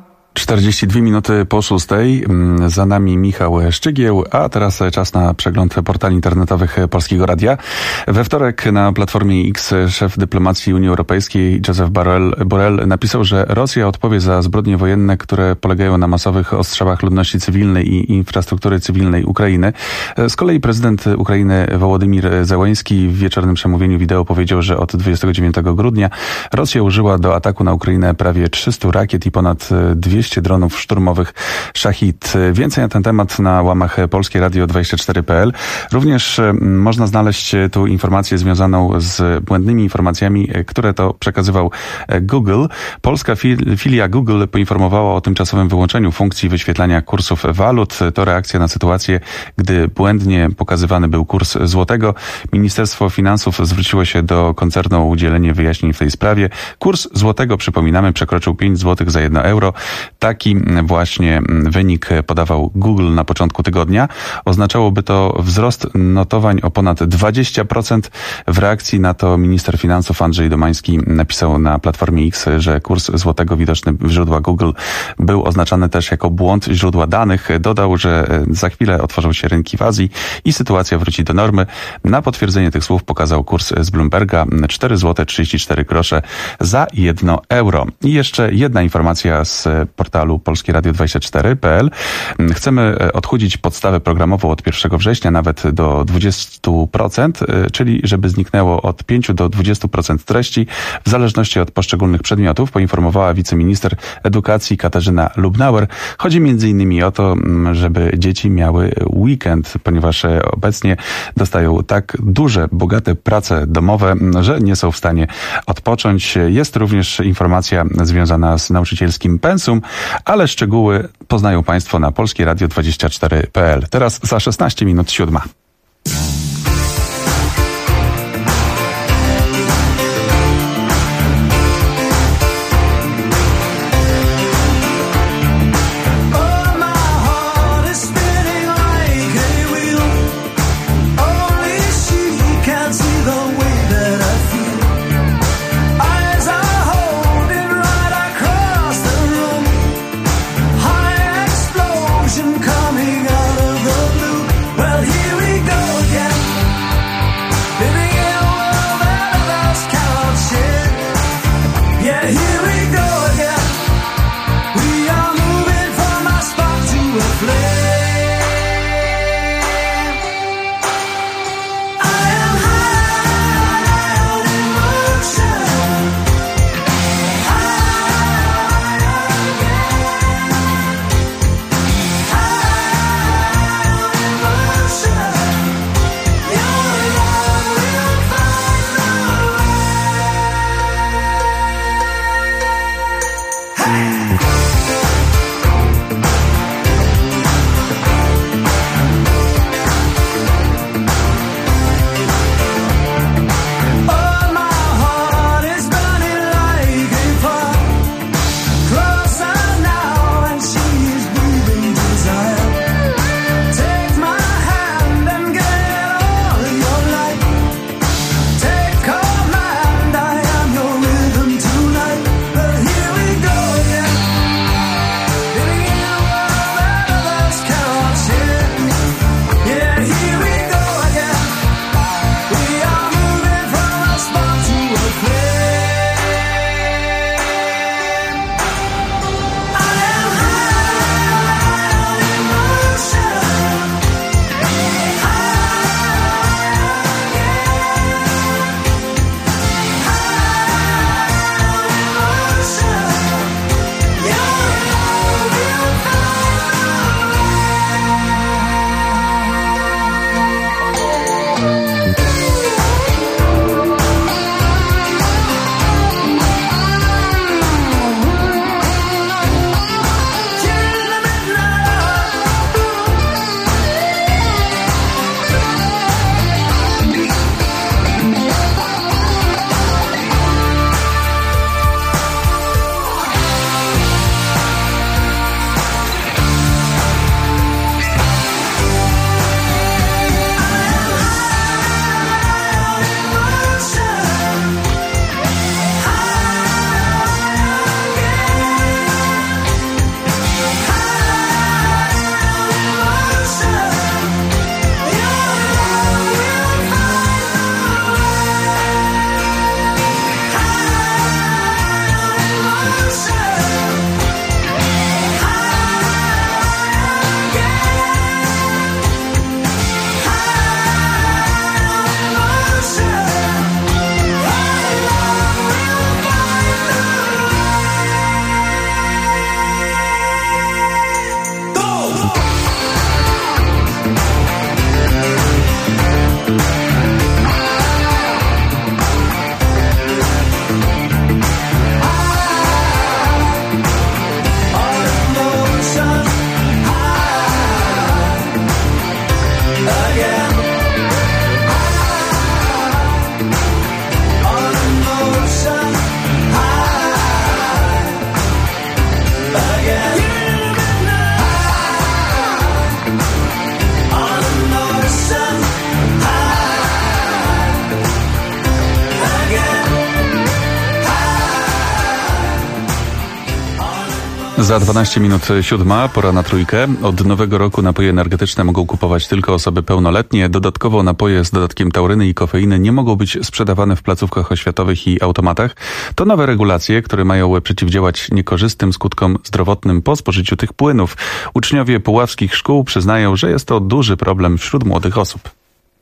42 minuty po 6. Za nami Michał Szczygieł, a teraz czas na przegląd portali internetowych Polskiego Radia. We wtorek na Platformie X szef dyplomacji Unii Europejskiej Josep Borrell napisał, że Rosja odpowie za zbrodnie wojenne, które polegają na masowych ostrzałach ludności cywilnej i infrastruktury cywilnej Ukrainy. Z kolei prezydent Ukrainy Wołodymyr Zełenski w wieczornym przemówieniu wideo powiedział, że od 29 grudnia Rosja użyła do ataku na Ukrainę prawie 300 rakiet i ponad 200 dronów szturmowych Szachid. Więcej na ten temat na łamach polskieradio24.pl. Również można znaleźć tu informację związaną z błędnymi informacjami, które to przekazywał Google. Polska filia Google poinformowała o tymczasowym wyłączeniu funkcji wyświetlania kursów walut. To reakcja na sytuację, gdy błędnie pokazywany był kurs złotego. Ministerstwo Finansów zwróciło się do koncernu o udzielenie wyjaśnień w tej sprawie. Kurs złotego, przypominamy, przekroczył 5 zł za 1 euro. Taki właśnie wynik podawał Google na początku tygodnia. Oznaczałoby to wzrost notowań o ponad 20%. W reakcji na to minister finansów Andrzej Domański napisał na Platformie X, że kurs złotego widoczny w źródłach Google był oznaczany też jako błąd źródła danych. Dodał, że za chwilę otworzą się rynki w Azji i sytuacja wróci do normy. Na potwierdzenie tych słów pokazał kurs z Bloomberga 4 zł 34 grosze za 1 euro. I jeszcze jedna informacja z portalu polskieradio24.pl. Chcemy odchudzić podstawę programową od 1 września nawet do 20%, czyli żeby zniknęło od 5 do 20% treści w zależności od poszczególnych przedmiotów, poinformowała wiceminister edukacji Katarzyna Lubnauer. Chodzi m.in. o to, żeby dzieci miały weekend, ponieważ obecnie dostają tak duże, bogate prace domowe, że nie są w stanie odpocząć. Jest również informacja związana z nauczycielskim pensum. ale szczegóły poznają Państwo na polskieradio24.pl. Teraz za 16 minut 7. Coming out of the blue. Well, here we go again. Za 12 minut 7, pora na trójkę. Od nowego roku napoje energetyczne mogą kupować tylko osoby pełnoletnie. Dodatkowo napoje z dodatkiem tauryny i kofeiny nie mogą być sprzedawane w placówkach oświatowych i automatach. To nowe regulacje, które mają przeciwdziałać niekorzystnym skutkom zdrowotnym po spożyciu tych płynów. Uczniowie puławskich szkół przyznają, że jest to duży problem wśród młodych osób.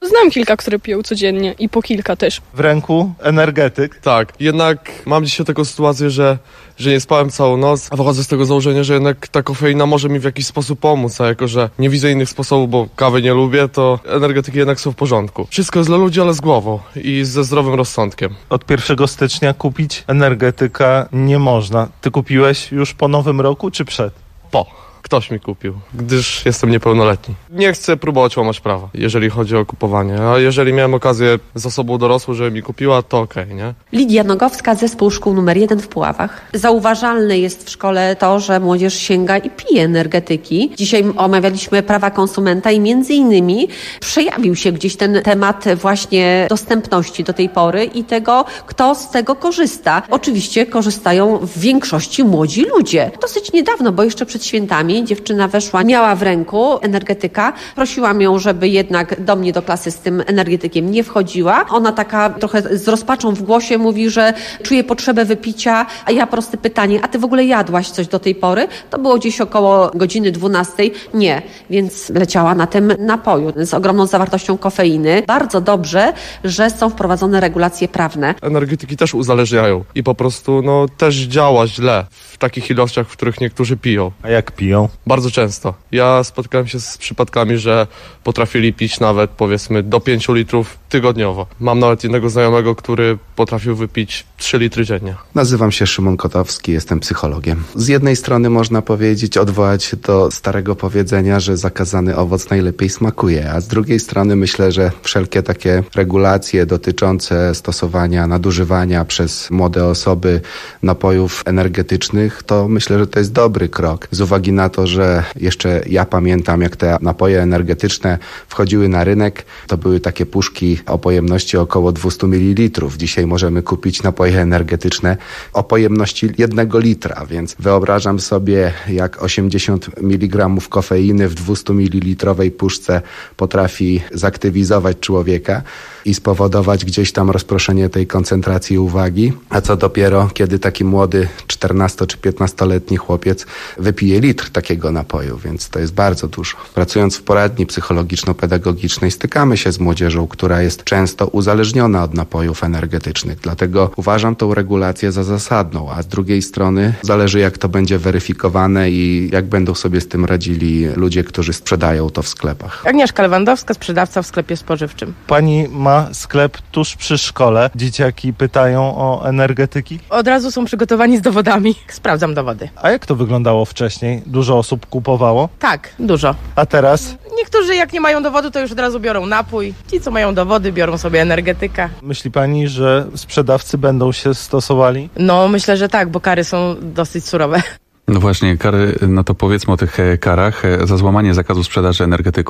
Znam kilka, które piją codziennie i po kilka też. W ręku energetyk. Tak, jednak mam dzisiaj taką sytuację, że nie spałem całą noc, a wychodzę z tego założenia, że jednak ta kofeina może mi w jakiś sposób pomóc, a jako, że nie widzę innych sposobów, bo kawy nie lubię, to energetyki jednak są w porządku. Wszystko jest dla ludzi, ale z głową i ze zdrowym rozsądkiem. Od 1 stycznia kupić energetyka nie można. Ty kupiłeś już po nowym roku czy przed? Po. Ktoś mi kupił, gdyż jestem niepełnoletni. Nie chcę próbować łamać prawa, jeżeli chodzi o kupowanie, a jeżeli miałem okazję z osobą dorosłą, żeby mi kupiła, to okej, nie? Lidia Nogowska, Zespół Szkół nr 1 w Puławach. Zauważalne jest w szkole to, że młodzież sięga i pije energetyki. Dzisiaj omawialiśmy prawa konsumenta i między innymi przejawił się gdzieś ten temat właśnie dostępności do tej pory i tego, kto z tego korzysta. Oczywiście korzystają w większości młodzi ludzie. Dosyć niedawno, bo jeszcze przed świętami dziewczyna weszła, miała w ręku energetyka. Prosiłam ją, żeby jednak do mnie do klasy z tym energetykiem nie wchodziła. Ona taka trochę z rozpaczą w głosie mówi, że czuje potrzebę wypicia, a ja proste pytanie, a ty w ogóle jadłaś coś do tej pory? To było gdzieś około godziny 12. Nie, więc leciała na tym napoju z ogromną zawartością kofeiny. Bardzo dobrze, że są wprowadzone regulacje prawne. Energetyki też uzależniają i po prostu też działa źle w takich ilościach, w których niektórzy piją. A jak piją? Bardzo często. Ja spotkałem się z przypadkami, że potrafili pić nawet powiedzmy do 5 litrów tygodniowo. Mam nawet jednego znajomego, który potrafił wypić 3 litry dziennie. Nazywam się Szymon Kotowski, jestem psychologiem. Z jednej strony można powiedzieć, odwołać się do starego powiedzenia, że zakazany owoc najlepiej smakuje, a z drugiej strony myślę, że wszelkie takie regulacje dotyczące stosowania, nadużywania przez młode osoby napojów energetycznych, to myślę, że to jest dobry krok. Z uwagi na to, że jeszcze ja pamiętam, jak te napoje energetyczne wchodziły na rynek, to były takie puszki o pojemności około 200 ml. Dzisiaj możemy kupić napoje energetyczne o pojemności 1 litra, więc wyobrażam sobie, jak 80 mg kofeiny w 200 ml puszce potrafi zaktywizować człowieka i spowodować gdzieś tam rozproszenie tej koncentracji uwagi, a co dopiero, kiedy taki młody 14 czy 15-letni chłopiec wypije litr takiego napoju, więc to jest bardzo dużo. Pracując w poradni psychologiczno-pedagogicznej stykamy się z młodzieżą, która jest często uzależniona od napojów energetycznych, dlatego uważam tą regulację za zasadną, a z drugiej strony zależy, jak to będzie weryfikowane i jak będą sobie z tym radzili ludzie, którzy sprzedają to w sklepach. Agnieszka Lewandowska, sprzedawca w sklepie spożywczym. Pani ma sklep tuż przy szkole. Dzieciaki pytają o energetyki? Od razu są przygotowani z dowodami. Sprawdzam dowody. A jak to wyglądało wcześniej? Dużo osób kupowało? Tak, dużo. A teraz? Niektórzy jak nie mają dowodu, to już od razu biorą napój. Ci, co mają dowody, biorą sobie energetyka. Myśli pani, że sprzedawcy będą się stosowali? No, myślę, że tak, bo kary są dosyć surowe. No właśnie, kary, no to powiedzmy o tych karach. Za złamanie zakazu sprzedaży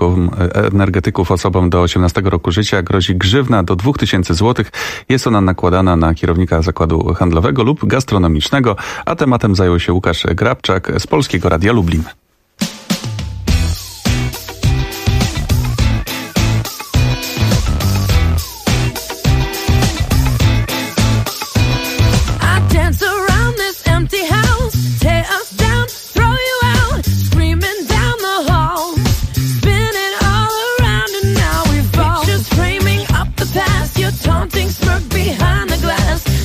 energetyków osobom do 18 roku życia grozi grzywna do 2000 zł. Jest ona nakładana na kierownika zakładu handlowego lub gastronomicznego, a tematem zajął się Łukasz Grabczak z Polskiego Radia Lublin.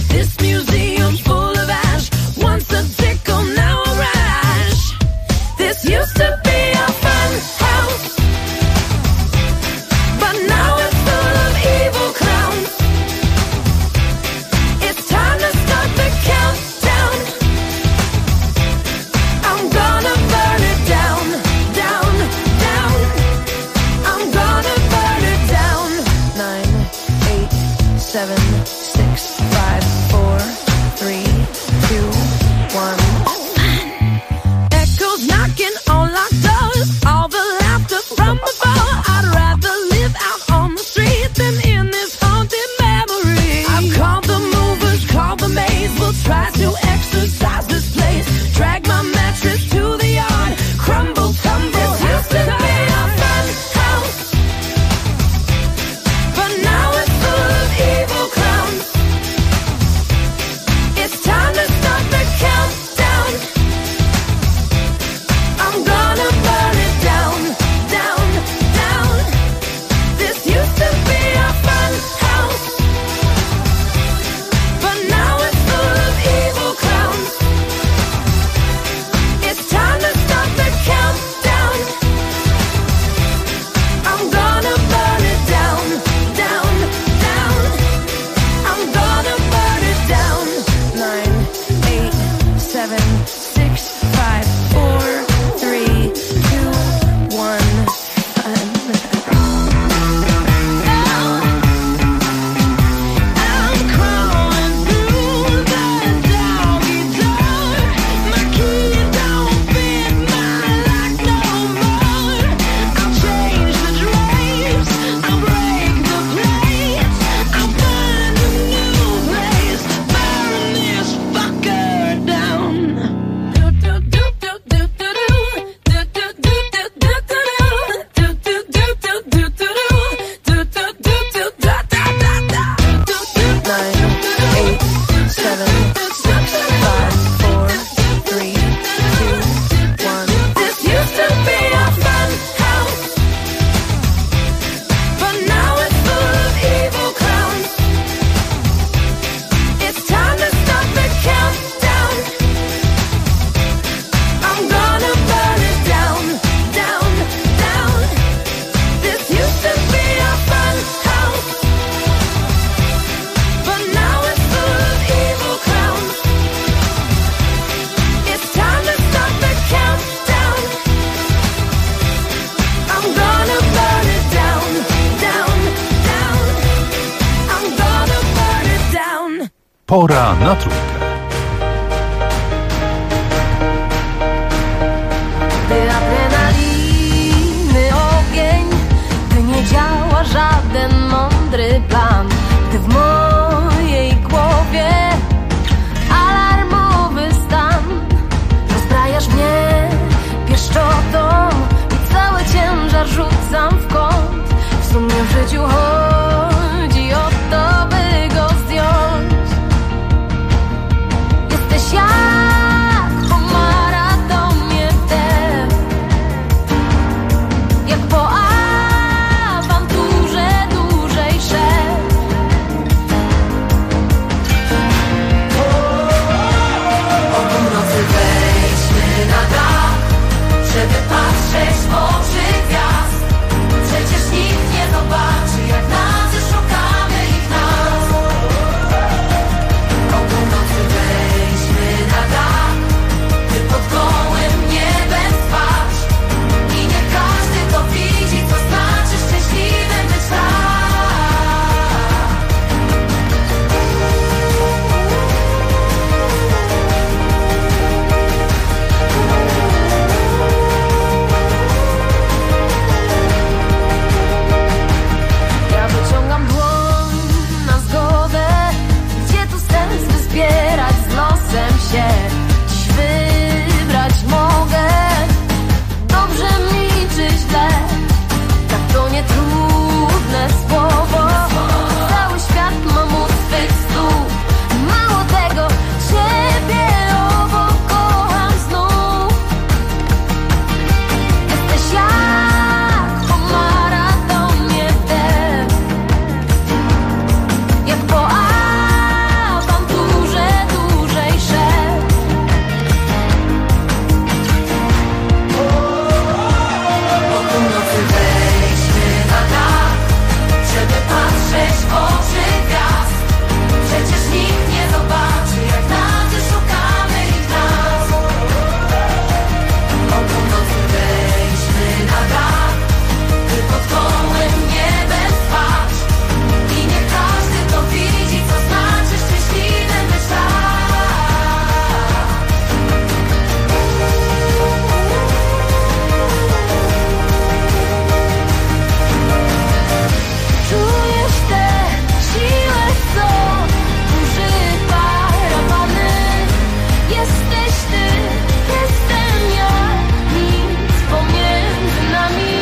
This Pora na trójkę. Gdy adrenaliny ogień, gdy nie działa żaden mądry plan, gdy w mojej głowie alarmowy stan, rozbrajasz mnie pieszczotą i cały ciężar rzucam w kąt. W sumie w życiu chodzi o to, by go zdjąć. Jesteś jak po maratonie wdech, jak po awanturze dłużej szedł. O północy wejdźmy na dach, żeby patrzeć w oczy gwiazd. Przecież nikt nie zobaczy, jak nas szukamy ich nas. O północy wejdźmy na dach, by pod gołym niebem spać. I nie każdy to widzi, co znaczy szczęśliwym być tak. Ja wyciągam dłoń na zgodę, gdzie tu sens, by zbierać z losem się. Dziś wybrać mogę, dobrze mi czy źle. Tak to nietrudne słowo, cały świat ma moc swych stóp. Mało tego, ciebie obok kocham znów. Jesteś jak po maratonie wdech, jak po awanturze dłużej szedł. O północy wejdźmy na dach, żeby patrzeć w oczy gwiazd. Przecież nikt nie zobaczy, jak nas szukamy ich nas. O północy wejdźmy na dach, by pod gołym niebem spać. I nie każdy to widzi, co znaczy szczęśliwym być tak. Czujesz tę siłę, co burzy parawany. Jesteś ty, jestem ja, nic pomiędzy nami.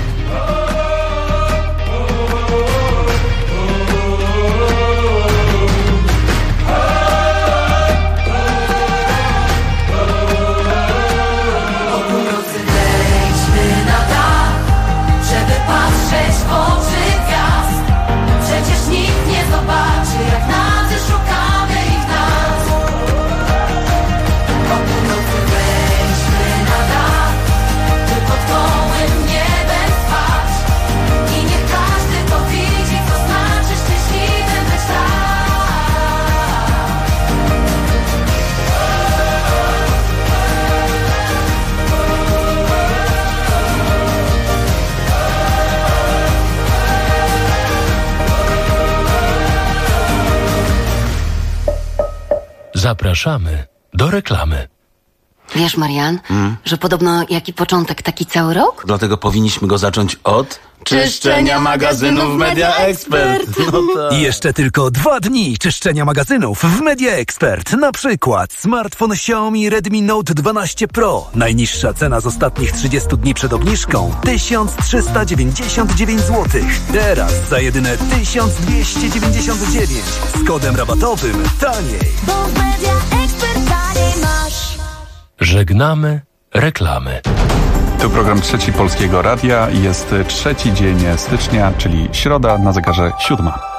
O północy wejdźmy na dach, żeby patrzeć w oczy gwiazd. Przecież nikt nie zobaczy, jak nas szukamy ich nas. O północy wejdźmy na dach, by pod gołym niebem spać. I nie każdy to widzi, co znaczy szczęśliwym być tak. Zapraszamy do reklamy. Wiesz, Marian, że podobno jaki początek, taki cały rok? Dlatego powinniśmy go zacząć od Czyszczenia magazynów Media Expert. No tak. I jeszcze tylko 2 dni czyszczenia magazynów w Media Expert. Na przykład smartfon Xiaomi Redmi Note 12 Pro. Najniższa cena z ostatnich 30 dni przed obniżką 1399 zł. Teraz za jedyne 1299 z kodem rabatowym taniej. Bo w Media Expert taniej masz. Żegnamy reklamy. To program Trzeci Polskiego Radia. Jest 3 dzień stycznia, czyli środa, na zegarze 7.